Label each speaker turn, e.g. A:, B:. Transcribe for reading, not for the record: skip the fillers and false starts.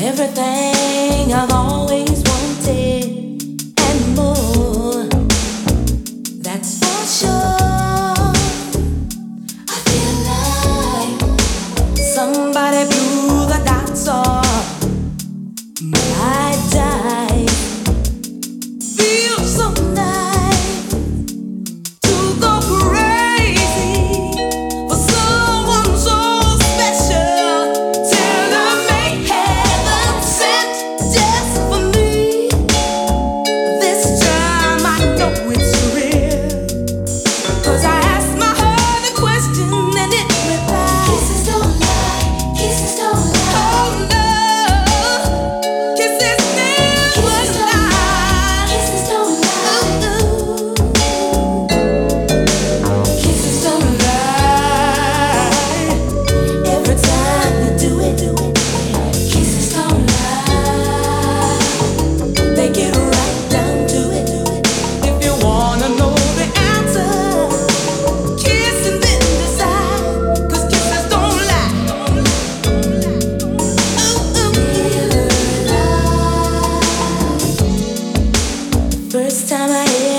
A: Everything I've always wanted and more. That's for sure. I feel like somebody blew the dots off my die. Feels so nice to go crazy for someone so special. Till I make heaven sent just for me. This time I know it's real. 'Cause I asked my heart a question and it replied. Kisses don't lie, kisses don't lie. Oh no, kisses never lie. Kisses don't lie. Kisses don't lie. Every time you do it, kisses don't lie. They get right down to it. If you wanna know the answer, kiss and then decide. 'Cause kisses don't lie. First time I